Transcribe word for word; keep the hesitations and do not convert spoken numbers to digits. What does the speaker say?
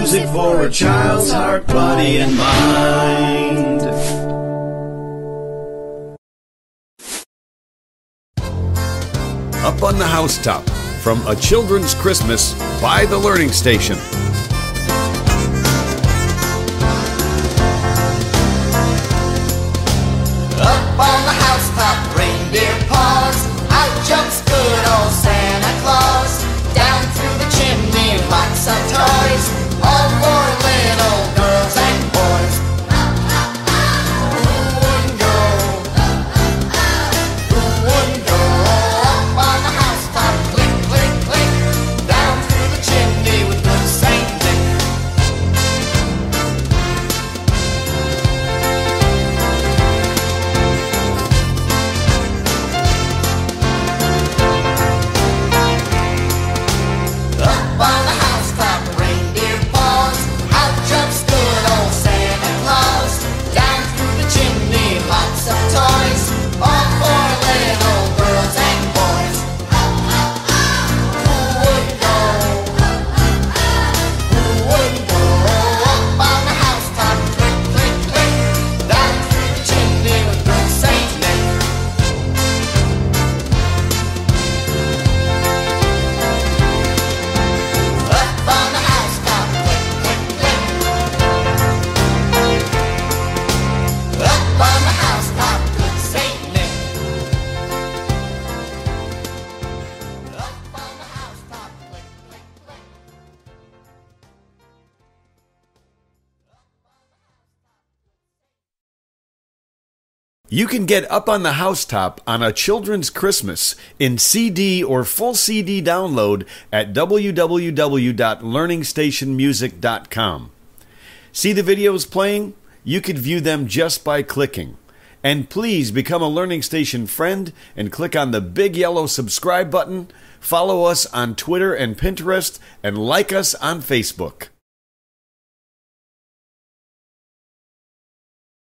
music for a child's heart, body, and mind. Up on the Housetop, from A Children's Christmas by the Learning Station. Up on the housetop, reindeer paws, out jumps good old Santa Claus. Down through the chimney, lots of toys, all for little girls and boys. Who wouldn't go? Who wouldn't go? Up on the housetop, click, click, click, down through the chimney with good Saint Nick. Up on the housetop, reindeer paws, out jumps good old Santa Claus. Down through the chimney, lots of toys, all for little girls and boys. Who wouldn't go? Who wouldn't go? Up on the housetop, click, click, click, down through the chimney with good Saint Nick. Up on the housetop, click, click, click. Up on the housetop, good Saint Nick. Up on the housetop, click, click, click. You can get Up on the Housetop on A Children's Christmas in C D or full C D download at w w w dot learning station music dot com. See the videos playing? You could view them just by clicking. And please become a Learning Station friend and click on the big yellow subscribe button, follow us on Twitter and Pinterest, and like us on Facebook.